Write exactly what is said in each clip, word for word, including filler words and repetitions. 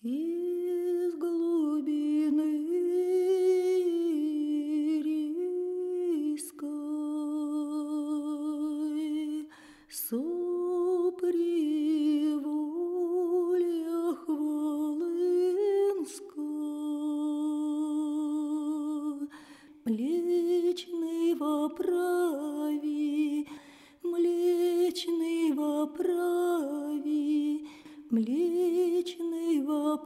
Из глубины рийской соприволья хвалынской млечный воправи, млечный воправи, млечный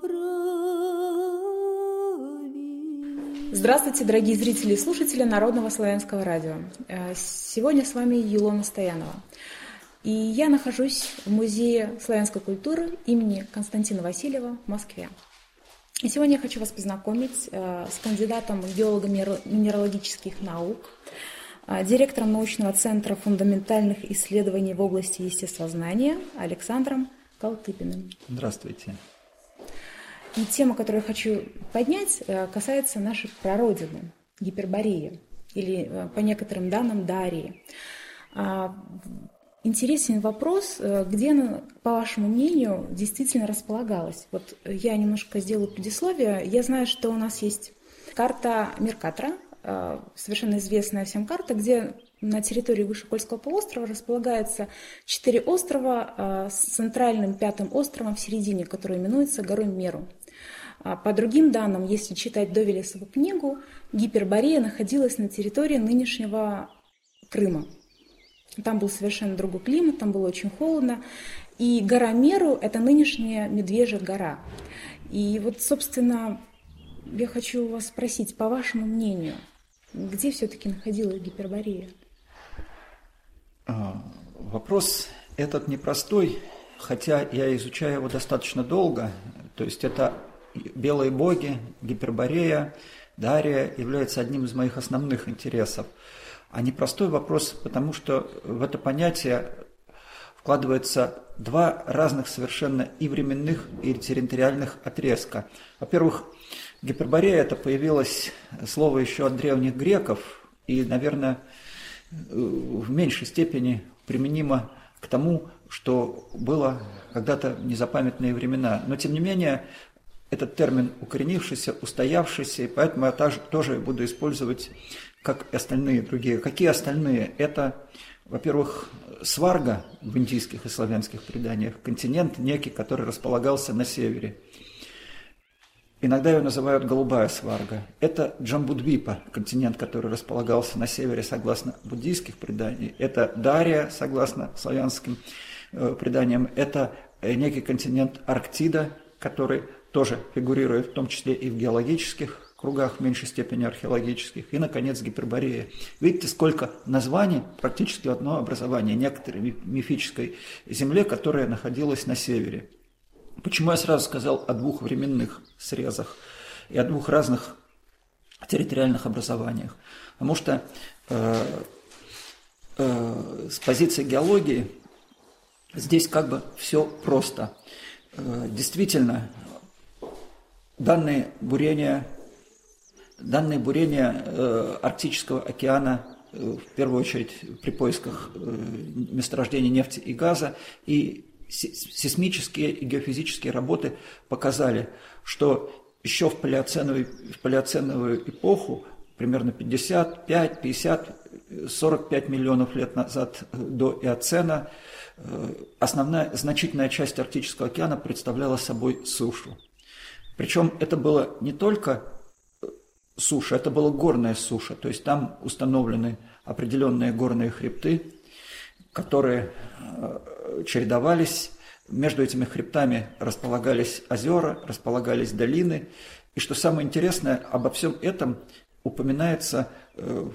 воправи. Здравствуйте, дорогие зрители и слушатели Народного славянского радио. Сегодня с вами Илона Стоянова. И я нахожусь в Музее славянской культуры имени Константина Васильева в Москве. И сегодня я хочу вас познакомить с кандидатом геолого-минералогических наук, директором научного центра фундаментальных исследований в области естествознания Александром Калтыпиным. Здравствуйте. И тема, которую я хочу поднять, касается нашей прародины, Гипербореи, или, по некоторым данным, Дарии. Интересен вопрос, где она, по вашему мнению, действительно располагалась. Вот я немножко сделаю предисловие. Я знаю, что у нас есть карта Меркатора, совершенно известная всем карта, где на территории Вышекольского полуострова располагается четыре острова с центральным пятым островом в середине, который именуется горой Меру. По другим данным, если читать Довелесову книгу, Гиперборея находилась на территории нынешнего Крыма. Там был совершенно другой климат, там было очень холодно. И гора Меру – это нынешняя Медвежья гора. И вот, собственно, я хочу вас спросить, по вашему мнению, где все-таки находилась Гиперборея? Вопрос этот непростой, хотя я изучаю его достаточно долго. То есть это белые боги, Гиперборея, Дария является одним из моих основных интересов. А непростой вопрос, потому что в это понятие вкладывается два разных совершенно и временных, и территориальных отрезка. Во-первых, Гиперборея – это появилось слово еще от древних греков, и, наверное, в меньшей степени применимо к тому, что было когда-то в незапамятные времена. Но, тем не менее, этот термин укоренившийся, устоявшийся, и поэтому я тоже буду использовать, как и остальные другие. Какие остальные? Это, во-первых, Сварга в индийских и славянских преданиях, континент некий, который располагался на севере. Иногда ее называют голубая Сварга. Это Джамбудвипа, континент, который располагался на севере согласно буддийских преданий. Это Дария, согласно славянским э, преданиям. Это некий континент Арктида, который тоже фигурирует в том числе и в геологических кругах, в меньшей степени археологических. И, наконец, Гиперборея. Видите, сколько названий практически одно образование некоторой мифической земле, которая находилась на севере. Почему я сразу сказал о двух временных срезах и о двух разных территориальных образованиях? Потому что э, э, с позиции геологии здесь как бы все просто. Э, действительно, данные бурения, данные бурения э, Арктического океана, э, в первую очередь при поисках э, месторождений нефти и газа, и сейсмические и геофизические работы показали, что еще в палеоценовую, в палеоценовую эпоху, примерно пятьдесят пять, пятьдесят, сорок пять миллионов лет назад до Эоцена, основная значительная часть Арктического океана представляла собой сушу. Причем это было не только суша, это была горная суша, то есть там установлены определенные горные хребты, которые чередовались, между этими хребтами располагались озера, располагались долины. И что самое интересное, обо всем этом упоминается в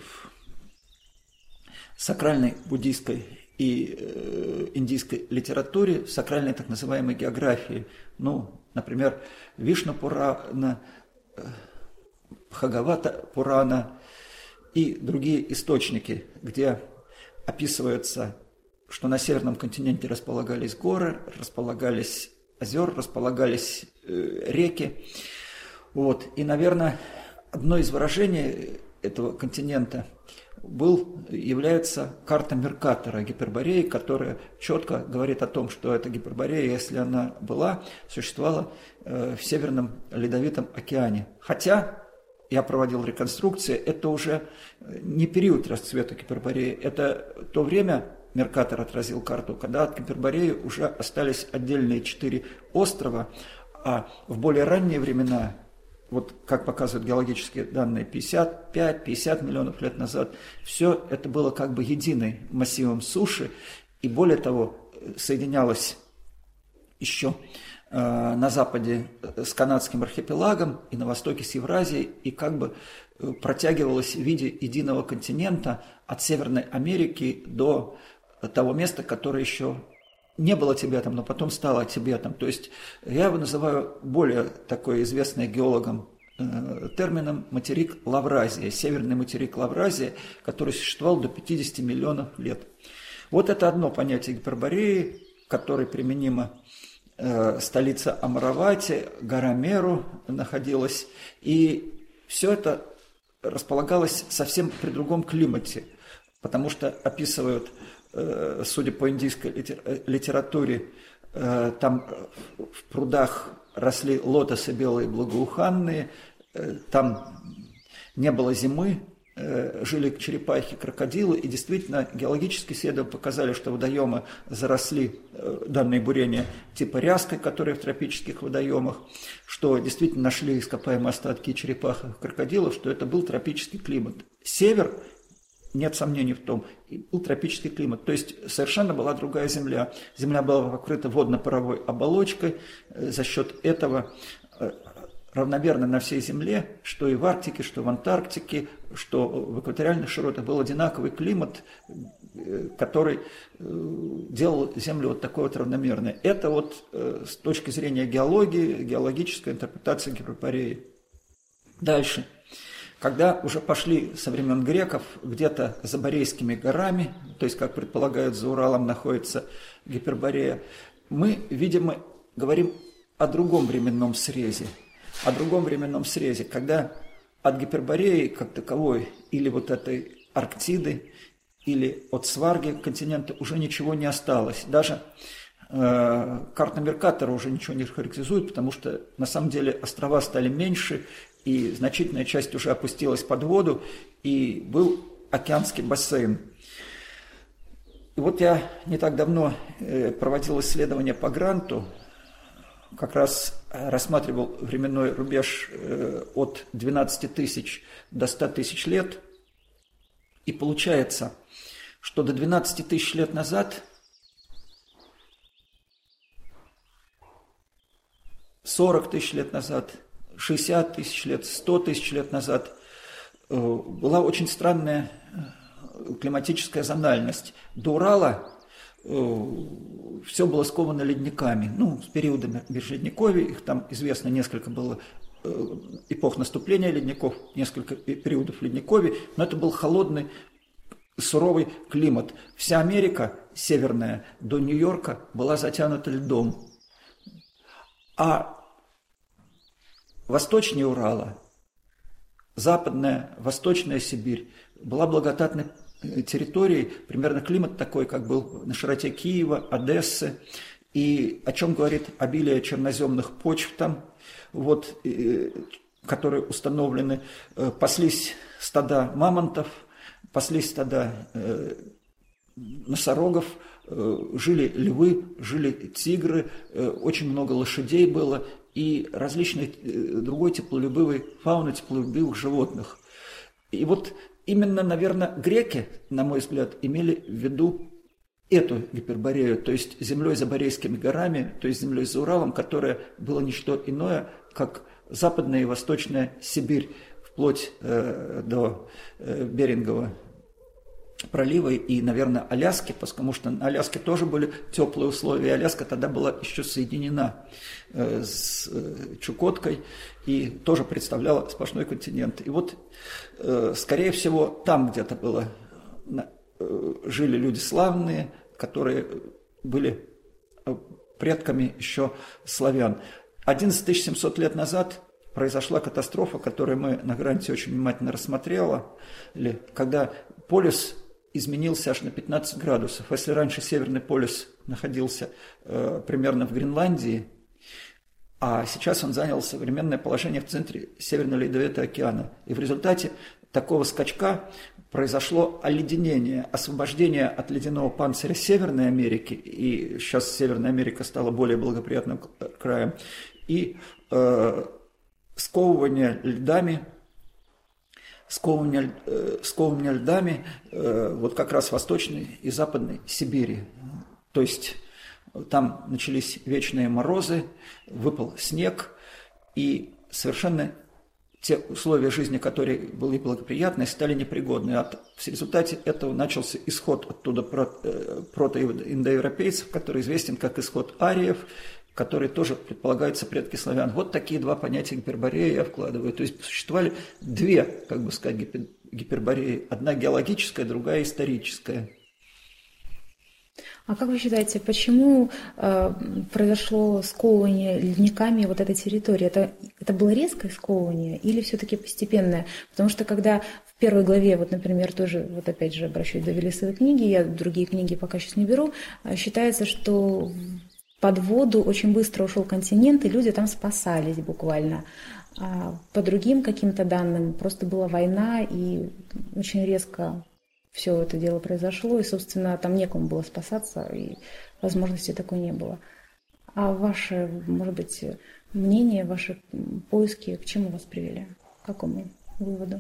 сакральной буддийской и индийской литературе, в сакральной так называемой географии. Ну, например, Вишну Пурана, Бхагавата Пурана и другие источники, где описывается, что на северном континенте располагались горы, располагались озера, располагались э, реки. Вот. И, наверное, одно из выражений этого континента был, является карта Меркатора Гипербореи, которая четко говорит о том, что эта Гиперборея, если она была, существовала в Северном Ледовитом океане. Хотя я проводил реконструкции, это уже не период расцвета Гипербореи, это то время, Меркатор отразил карту, когда от Гипербореи уже остались отдельные четыре острова, а в более ранние времена, вот как показывают геологические данные, пятьдесят пять - пятьдесят миллионов лет назад, все это было как бы единым массивом суши, и более того, соединялось еще э, на западе с канадским архипелагом и на востоке с Евразией, и как бы протягивалось в виде единого континента от Северной Америки до того места, которое еще не было Тибетом, но потом стало Тибетом. То есть я его называю более такой известный геологам э, термином материк Лавразия, северный материк Лавразия, который существовал до пятидесяти миллионов лет. Вот это одно понятие Гипербореи, которое применимо э, столица Амаравати, гора Меру находилась, и все это располагалось совсем при другом климате, потому что описывают, судя по индийской литературе, там в прудах росли лотосы белые благоуханные, там не было зимы, жили черепахи, крокодилы, и действительно геологические исследования показали, что водоемы заросли, данные бурения типа ряской, которые в тропических водоемах, что действительно нашли ископаемые остатки черепах и крокодилов, что это был тропический климат. Север, нет сомнений в том, был тропический климат, то есть совершенно была другая земля. Земля была покрыта водно-паровой оболочкой, за счет этого равномерно на всей Земле, что и в Арктике, что в Антарктике, что в экваториальных широтах был одинаковый климат, который делал Землю вот такой вот равномерной. Это вот с точки зрения геологии, геологическая интерпретация Гипербореи. Дальше. Когда уже пошли со времен греков, где-то за Борейскими горами, то есть, как предполагают, за Уралом находится Гиперборея, мы, видимо, говорим о другом временном срезе. О другом временном срезе, когда от Гипербореи как таковой, или вот этой Арктиды, или от Сварги континента уже ничего не осталось. Даже э, карта Меркатора уже ничего не характеризует, потому что на самом деле острова стали меньше, и значительная часть уже опустилась под воду, и был океанский бассейн. И вот я не так давно проводил исследования по гранту, как раз рассматривал временной рубеж от двенадцати тысяч до ста тысяч лет, и получается, что до двенадцати тысяч лет назад сорок тысяч лет назад, шестьдесят тысяч лет, сто тысяч лет назад была очень странная климатическая зональность. До Урала все было сковано ледниками. Ну, с периодами межледниковья, их там известно несколько было эпох наступления ледников, несколько периодов ледниковья, но это был холодный, суровый климат. Вся Америка северная до Нью-Йорка была затянута льдом. А восточнее Урала, западная, восточная Сибирь была благодатной территорией, примерно климат такой, как был на широте Киева, Одессы, и о чем говорит обилие черноземных почв там, вот, которые установлены, паслись стада мамонтов, паслись стада носорогов, жили львы, жили тигры, очень много лошадей было и различной другой теплолюбивой фауны, теплолюбивых животных. И вот именно, наверное, греки, на мой взгляд, имели в виду эту Гиперборею, то есть землей за Борейскими горами, то есть землей за Уралом, которая была не что иное, как западная и восточная Сибирь, вплоть э, до э, Берингового пролива и, наверное, Аляски, потому что на Аляске тоже были теплые условия. Аляска тогда была еще соединена э, с э, Чукоткой и тоже представляла сплошной континент. И вот, э, скорее всего, там где-то было, э, жили люди славные, которые были предками еще славян. одиннадцать тысяч семьсот лет назад произошла катастрофа, которую мы на гранте очень внимательно рассмотрели, когда полюс изменился аж на пятнадцать градусов. Если раньше Северный полюс находился э, примерно в Гренландии, а сейчас он занял современное положение в центре Северного Ледовитого океана. И в результате такого скачка произошло оледенение, освобождение от ледяного панциря Северной Америки, и сейчас Северная Америка стала более благоприятным краем, и э, сковывание льдами, сковывание, э, сковывание льдами э, вот как раз Восточной и Западной Сибири. То есть там начались вечные морозы, выпал снег, и совершенно те условия жизни, которые были благоприятные, стали непригодны. А в результате этого начался исход оттуда протоиндоевропейцев, который известен как исход ариев, которые тоже предполагаются предки славян. Вот такие два понятия гипербореи я вкладываю. То есть существовали две, как бы сказать, гипербореи. Одна геологическая, другая историческая. А как вы считаете, почему э, произошло сковывание ледниками вот этой территории? Это, это было резкое сковывание или все-таки постепенное? Потому что когда в первой главе, вот, например, тоже, вот опять же обращаюсь до Велесовой книги, я другие книги пока сейчас не беру, считается, что под воду очень быстро ушел континент, и люди там спасались буквально. А по другим каким-то данным просто была война, и очень резко все это дело произошло, и, собственно, там некому было спасаться, и возможности такой не было. А ваше, может быть, мнение, ваши поиски к чему вас привели? К какому выводу?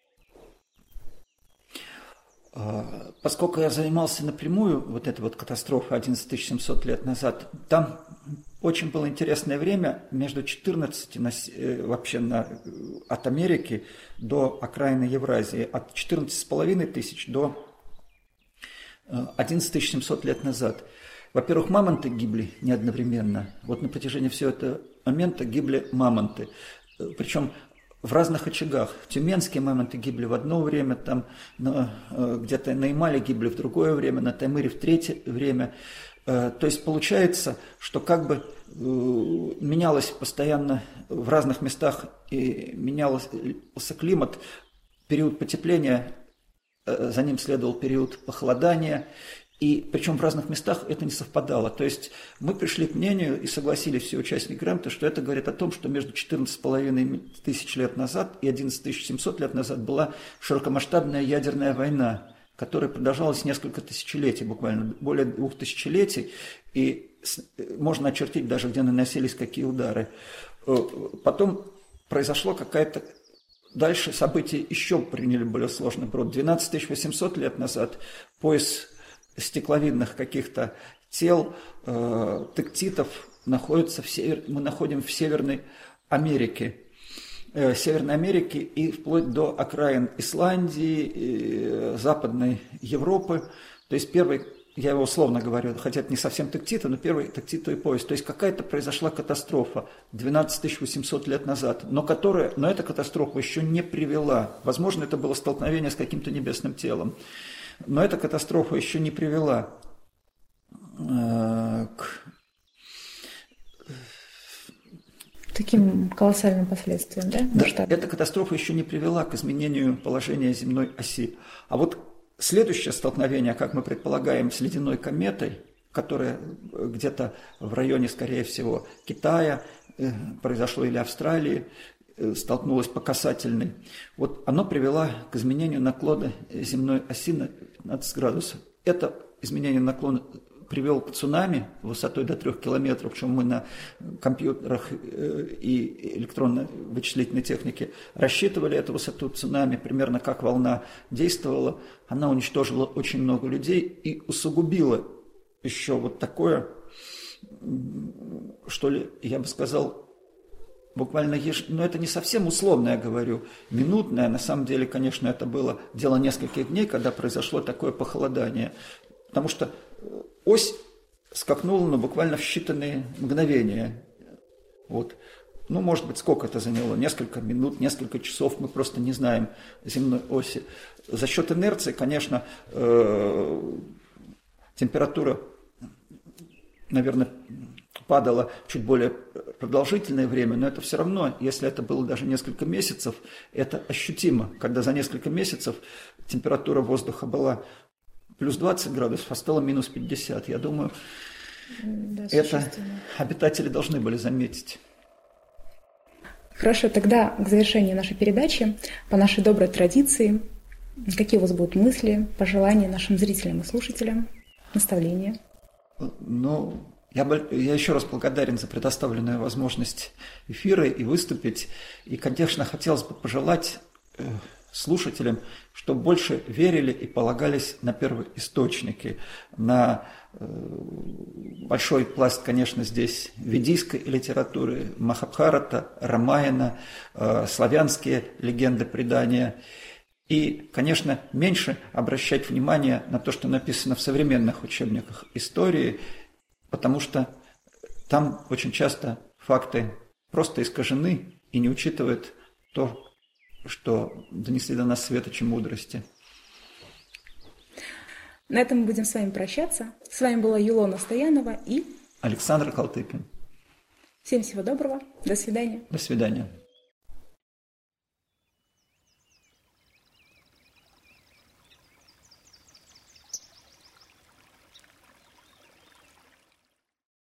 Поскольку я занимался напрямую вот этой вот катастрофой одиннадцать тысяч семьсот лет назад, там очень было интересное время между четырнадцатью вообще на, от Америки до окраины Евразии, от четырнадцати с половиной тысяч до одиннадцать тысяч семьсот лет назад. Во-первых, мамонты гибли не одновременно. Вот на протяжении всего этого момента гибли мамонты. Причем в разных очагах. Тюменские мамонты гибли в одно время, там на, где-то на Ямале гибли в другое время, на Таймыре в третье время. То есть получается, что как бы менялось постоянно в разных местах, и менялся климат, период потепления, за ним следовал период похолодания, и причем в разных местах это не совпадало. То есть мы пришли к мнению и согласились все участники гранта, что это говорит о том, что между четырнадцать с половиной тысяч лет назад и одиннадцать тысяч семьсот лет назад была широкомасштабная ядерная война, которая продолжалась несколько тысячелетий, буквально более двух тысячелетий, и можно очертить даже, где наносились какие удары. Потом произошло какая-то... Дальше события еще приняли более сложный оборот. двенадцать тысяч восемьсот лет назад пояс стекловидных каких-то тел, э, тектитов находится в север... мы находим в Северной Америке. Э, Северной Америке и вплоть до окраин Исландии, э, Западной Европы. То есть первый, я его условно говорю, хотя это не совсем тектиты, но первый тектитовый пояс. То есть какая-то произошла катастрофа двенадцать тысяч восемьсот лет назад, но, которая, но эта катастрофа еще не привела. Возможно, это было столкновение с каким-то небесным телом. Но эта катастрофа еще не привела э, к таким колоссальным последствиям, да? Да, эта катастрофа еще не привела к изменению положения земной оси. А вот следующее столкновение, как мы предполагаем, с ледяной кометой, которая где-то в районе, скорее всего, Китая э, произошло или Австралии, столкнулась по касательной, вот оно привело к изменению наклона земной оси на пятнадцать градусов. Это изменение наклона привело к цунами высотой до трех километров, чем мы на компьютерах и электронно-вычислительной технике рассчитывали эту высоту цунами, примерно как волна действовала. Она уничтожила очень много людей и усугубила еще вот такое, что ли, я бы сказал, буквально, еж... но это не совсем условно, я говорю, минутное. На самом деле, конечно, это было дело нескольких дней, когда произошло такое похолодание. Потому что ось скакнула, ну, буквально в считанные мгновения. Вот. Ну, может быть, сколько это заняло? Несколько минут, несколько часов, мы просто не знаем земной оси. За счет инерции, конечно, э... температура, наверное, падала чуть более продолжительное время, но это все равно, если это было даже несколько месяцев, это ощутимо, когда за несколько месяцев температура воздуха была плюс двадцать градусов, а стало минус пятьдесят. Я думаю, да, это обитатели должны были заметить. Хорошо, тогда к завершению нашей передачи, по нашей доброй традиции, какие у вас будут мысли, пожелания нашим зрителям и слушателям, наставления? Ну, я, я еще раз благодарен за предоставленную возможность эфира и выступить. И, конечно, хотелось бы пожелать э, слушателям, чтобы больше верили и полагались на первоисточники, на э, большой пласт, конечно, здесь ведийской литературы, Махабхарата, Рамаяна, э, славянские легенды, предания. И, конечно, меньше обращать внимание на то, что написано в современных учебниках истории, потому что там очень часто факты просто искажены и не учитывают то, что донесли до нас светочи мудрости. На этом мы будем с вами прощаться. С вами была Юлона Стоянова и Александр Калтыпин. Всем всего доброго. До свидания. До свидания.